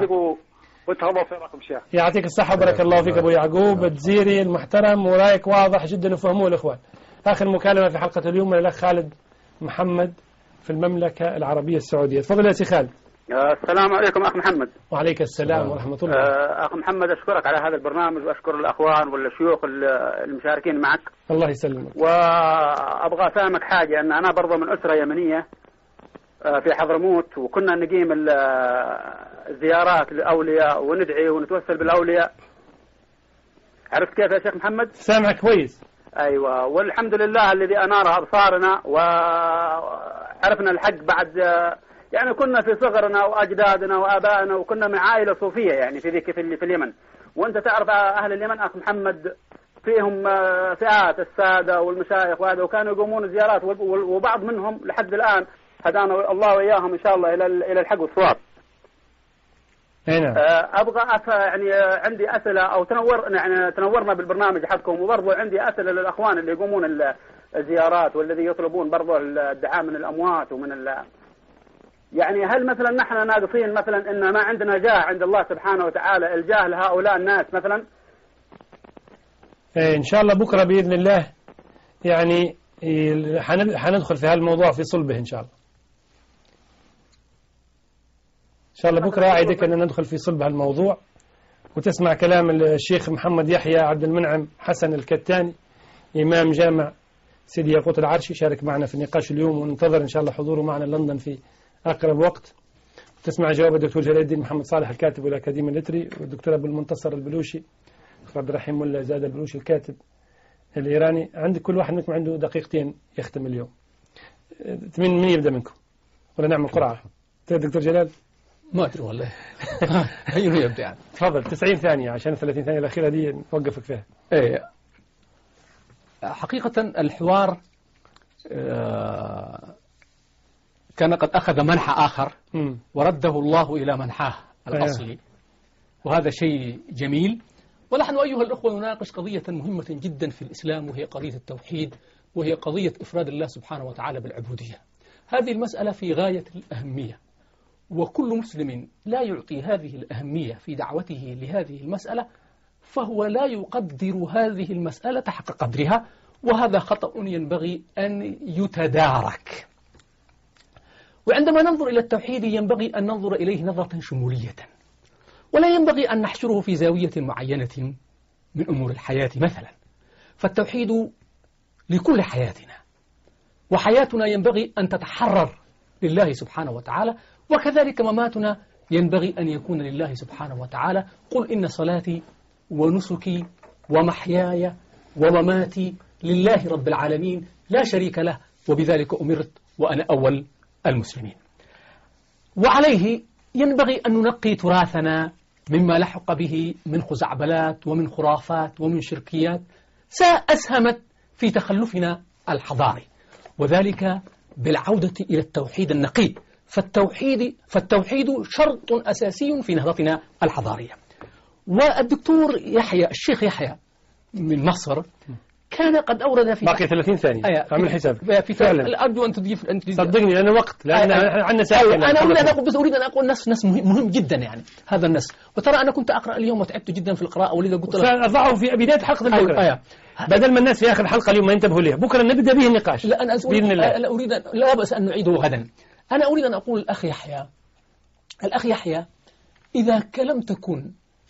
يعطيك الصحة بارك الله فيك أبو يعقوب الجزيري المحترم، ورايك واضح جدا وفهموه الإخوان. آخر مكالمة في حلقة اليوم من الأخ خالد محمد في المملكة العربية السعودية. تفضل يا سي خالد. السلام عليكم أخ محمد. وعليك السلام ورحمة الله. أخ محمد أشكرك على هذا البرنامج وأشكر الأخوان والشيوخ المشاركين معك. الله يسلمك. وأبغى أفهمك حاجة، أن أنا برضو من أسرة يمنية في حضرموت، وكنا نقيم الزيارات للأولياء وندعي ونتوسل بالأولياء. عرفت كيف يا شيخ محمد؟ سامعك كويس. أيوة، والحمد لله الذي أنار أبصارنا وعرفنا الحق بعد يعني كنا في صغرنا وأجدادنا وآبائنا وكنا من عائلة صوفية يعني في ذيك في اليمن، وأنت تعرف أهل اليمن أخ محمد فيهم فئات السادة والمشايخ وهذا، وكانوا يقومون زيارات وبعض منهم لحد الآن هدانا الله وإياهم إن شاء الله إلى الحق والصواب. أبغى يعني عندي أسئلة أو تنورنا بالبرنامج حقكم، وبرضه عندي أسئلة للأخوان اللي يقومون الزيارات والذي يطلبون برضه الدعاء من الأموات ومن يعني هل مثلا نحن ناقصين مثلا إن ما عندنا جاه عند الله سبحانه وتعالى الجاه لهؤلاء الناس مثلا؟ إن شاء الله بكرة بإذن الله يعني حندخل في هالموضوع في صلبه إن شاء الله. إن شاء الله بكرة أعدك أن ندخل في صلب هالموضوع وتسمع كلام الشيخ محمد يحيى عبد المنعم حسن الكتاني إمام جامع سيدي ياقوت العرشي، شارك معنا في النقاش اليوم، وننتظر إن شاء الله حضوره معنا لندن في أقرب وقت. تسمع جواب الدكتور جلال الدين محمد صالح الكاتب والأكاديمي اللتري، والدكتور أبو المنتصر البلوشي الشيخ عبد الرحيم ملا زاد البلوش الكاتب الإيراني. عندك كل واحد منكم عنده دقيقتين يختم اليوم. من يبدأ منكم ولا نعمل قرعة؟ دكتور جلال؟ ما أدري والله. أيوه يبدأ يعني. تفضل 90 ثانية عشان 30 ثانية الأخيرة دي نوقفك فيها. إيه حقيقة الحوار كان قد أخذ منحى آخر ورده الله إلى منحاه الأصلي، وهذا شيء جميل. ونحن أيها الأخوة نناقش قضية مهمة جدا في الإسلام، وهي قضية التوحيد، وهي قضية إفراد الله سبحانه وتعالى بالعبودية. هذه المسألة في غاية الأهمية، وكل مسلم لا يعطي هذه الأهمية في دعوته لهذه المسألة فهو لا يقدر هذه المسألة حق قدرها، وهذا خطأ ينبغي أن يتدارك. وعندما ننظر إلى التوحيد ينبغي أن ننظر إليه نظرة شمولية، ولا ينبغي أن نحشره في زاوية معينة من أمور الحياة مثلا. فالتوحيد لكل حياتنا، وحياتنا ينبغي أن تتحرر لله سبحانه وتعالى، وكذلك مماتنا ينبغي أن يكون لله سبحانه وتعالى. قل إن صلاتي ونسكي ومحياي ومماتي لله رب العالمين لا شريك له وبذلك أمرت وأنا أول المسلمين. وعليه ينبغي أن ننقي تراثنا مما لحق به من خزعبلات ومن خرافات ومن شركيات أسهمت في تخلفنا الحضاري، وذلك بالعودة إلى التوحيد النقي. فالتوحيد شرط أساسي في نهضتنا الحضارية. والدكتور يحيى الشيخ يحيى من مصر كان قد أورد في باقي 30 ثانية أعمل حساب فعلا. أرجو أن تضيف صدقني أنا وقت لأن عندنا ساعة. أنا أريد أن أقول نص مهم جدا يعني هذا النص. وترى أنا كنت أقرأ اليوم وتعبت جدا في القراءة، ولذا قلت لك أضعه في بداية حلقة البكرة بدل ما الناس في آخر الحلقة اليوم ما ينتبهوا ليه. بكرة نبدأ به النقاش. لا أنا بإذن الله. لا بأس أن نعيده غدا. أنا أريد أن أقول الأخ يحيى إذا لم تكن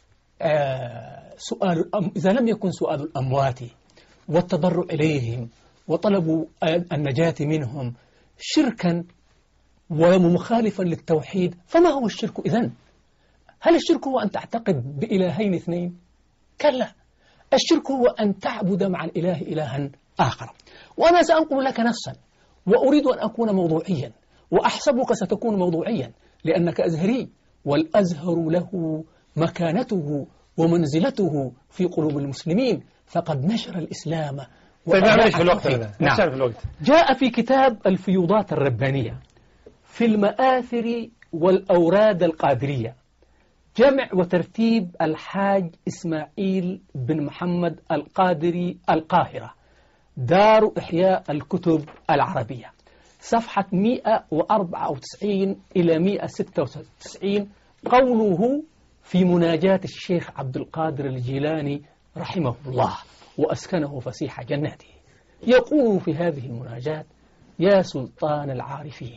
إذا لم يكن سؤال الأموات والتضرع إليهم وطلب النجاة منهم شركا ومخالفا للتوحيد، فما هو الشرك إذن؟ هل الشرك هو أن تعتقد بإلهين اثنين؟ كلا، الشرك هو أن تعبد مع الإله إلها آخر. وأنا سأنقل لك نصا وأريد أن أكون موضوعيا، وأحسبك ستكون موضوعيا لأنك أزهري، والأزهر له مكانته ومنزلته في قلوب المسلمين، فقد نشر الإسلام. في الوقت جاء في كتاب الفيوضات الربانية في المآثر والأوراد القادرية جمع وترتيب الحاج إسماعيل بن محمد القادري القاهرة، دار إحياء الكتب العربية، صفحة 194 إلى 196، قوله في مناجاة الشيخ عبد القادر الجيلاني رحمه الله وأسكنه فسيح جناته، يقول في هذه المناجاة: يا سلطان العارفين،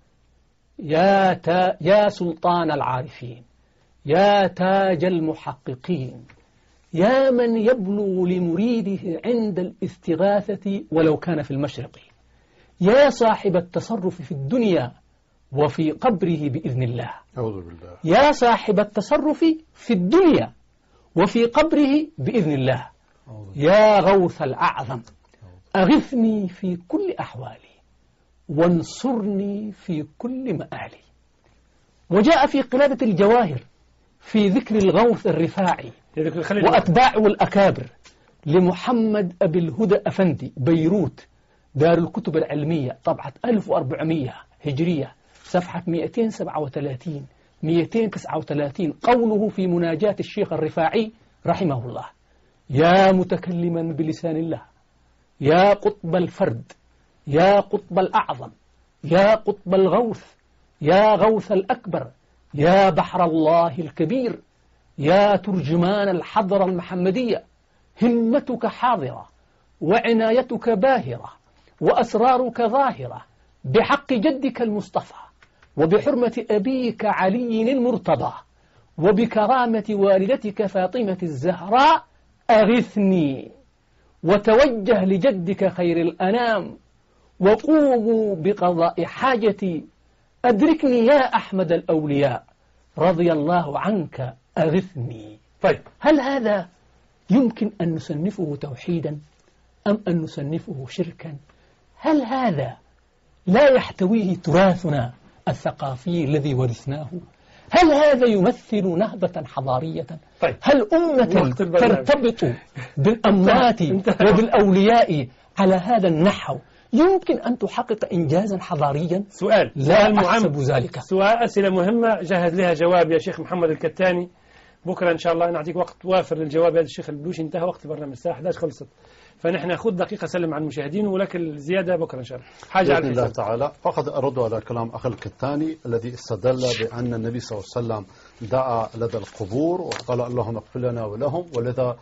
يا سلطان العارفين، يا تاج المحققين، يا من يبلغ لمريده عند الاستغاثة ولو كان في المشرق، يا صاحب التصرف في الدنيا وفي قبره بإذن الله. أعوذ بالله. يا صاحب التصرف في الدنيا وفي قبره بإذن الله. يا غوث الأعظم، أغثني في كل أحوالي وانصرني في كل مآلي. وجاء في قلادة الجواهر في ذكر الغوث الرفاعي وأتباعه الأكابر لمحمد أبي الهدى أفندي، بيروت، دار الكتب العلمية، طبعة 1400 هجرية، صفحة 237 239، قوله في مناجاة الشيخ الرفاعي رحمه الله: يا متكلما بلسان الله، يا قطب الفرد، يا قطب الأعظم، يا قطب الغوث، يا غوث الأكبر، يا بحر الله الكبير، يا ترجمان الحضرة المحمدية، همتك حاضرة وعنايتك باهرة وأسرارك ظاهرة، بحق جدك المصطفى وبحرمة أبيك علي المرتضى وبكرامة والدتك فاطمة الزهراء، أغثني وتوجه لجدك خير الأنام وقوموا بقضاء حاجتي، أدركني يا أحمد الأولياء رضي الله عنك، أغثني. طيب، هل هذا يمكن أن نصنفه توحيدا أم أن نصنفه شركا؟ هل هذا لا يحتويه تراثنا الثقافي الذي ورثناه؟ هل هذا يمثل نهضة حضارية؟ طيب. هل أمة ترتبط بالأموات وبالأولياء على هذا النحو يمكن أن تحقق إنجازا حضاريا؟ لا أحسب ذلك. أسئلة مهمة جهز لها جواب يا شيخ محمد الكتاني. بكرة إن شاء الله نعطيك وقت وافر للجواب. هذا الشيخ البلوشي انتهى وقت البرنامج الساعة 11 خلصت، فنحن نأخذ دقيقة سلم على المشاهدين ولكن الزيادة بكرة إن شاء الله. حاجة بإذن الله تعالى. فقط أرد على كلام أخي الكتاني الذي استدل بأن النبي صلى الله عليه وسلم دعا لدى القبور وقال اللهم اغفر لنا ولهم، ولذا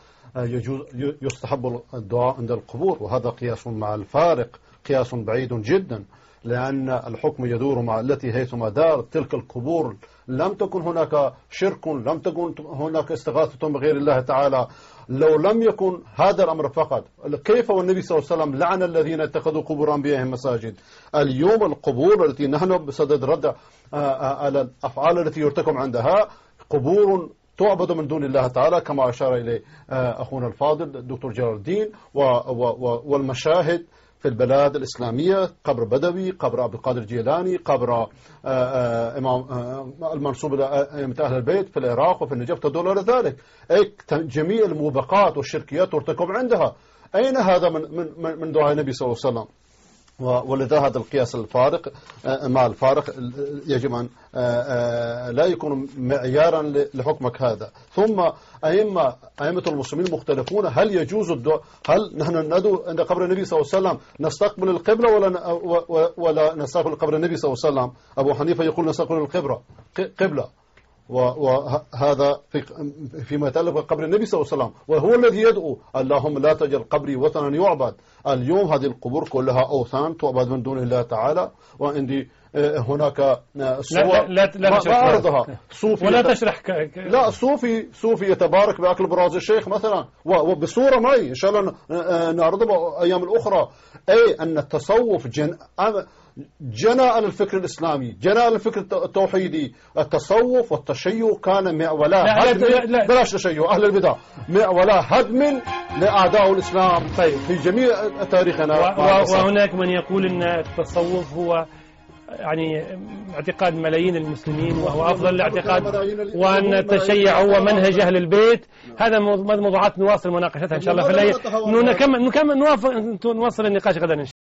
يستحب الدعاء عند القبور، وهذا قياس مع الفارق، قياس بعيد جدا، لأن الحكم يدور مع التي حيثما دار. تلك القبور لم تكن هناك شرك، لم تكن هناك استغاثة بغير الله تعالى. لو لم يكن هذا الأمر فقط، كيف والنبي صلى الله عليه وسلم لعن الذين اتخذوا قبور أنبيائهم مساجد؟ اليوم القبور التي نحن بصدد رد على الأفعال التي يرتكب عندها قبور تعبد من دون الله تعالى، كما أشار إليه أخونا الفاضل الدكتور جلال الدين، والمشاهد في البلاد الإسلامية، قبر بدوي، قبر عبد القادر الجيلاني، قبر إمام المنسوب إلى أهل البيت في العراق وفي النجف تدل على ذلك. جميع الموبقات والشركيات ترتكب عندها. أين هذا من دعاء النبي صلى الله عليه وسلم؟ ولذا هذا القياس الفارق مع الفارق يجب أن لا يكون معيارا لحكمك هذا. ثم أئمة المسلمين مختلفون، هل يجوز الدعاء؟ هل نحن ندعو عند قبر النبي صلى الله عليه وسلم نستقبل القبلة ولا نستقبل قبر النبي صلى الله عليه وسلم؟ أبو حنيفة يقول نستقبل القبلة، وهذا فيما يتعلق بقبر النبي صلى الله عليه وسلم، وهو الذي يدعو اللهم لا تجعل قبري وثنا يعبد. اليوم هذه القبور كلها أوثان تعبد من دون الله تعالى. وعندي هناك صور لا أرضها صوفي ولا تشرح لا صوفي يتبارك بأكل براز الشيخ مثلا، وبصورة معي إن شاء الله نعرضها أيام الأخرى. أي أن التصوف جنى على الفكر الإسلامي، جنى على الفكر التوحيدي. التصوف والتشيع كان معولا بلاش تشيع أهل البدع، معولا هدم لأعداء الإسلام في جميع تاريخنا. وهناك من يقول أن التصوف هو يعني اعتقاد ملايين المسلمين وهو أفضل الاعتقاد، وأن التشيع هو منهج أهل البيت. هذا موضوعات نواصل مناقشتها إن شاء الله في الليل. نواصل النقاش غدا إن شاء الله.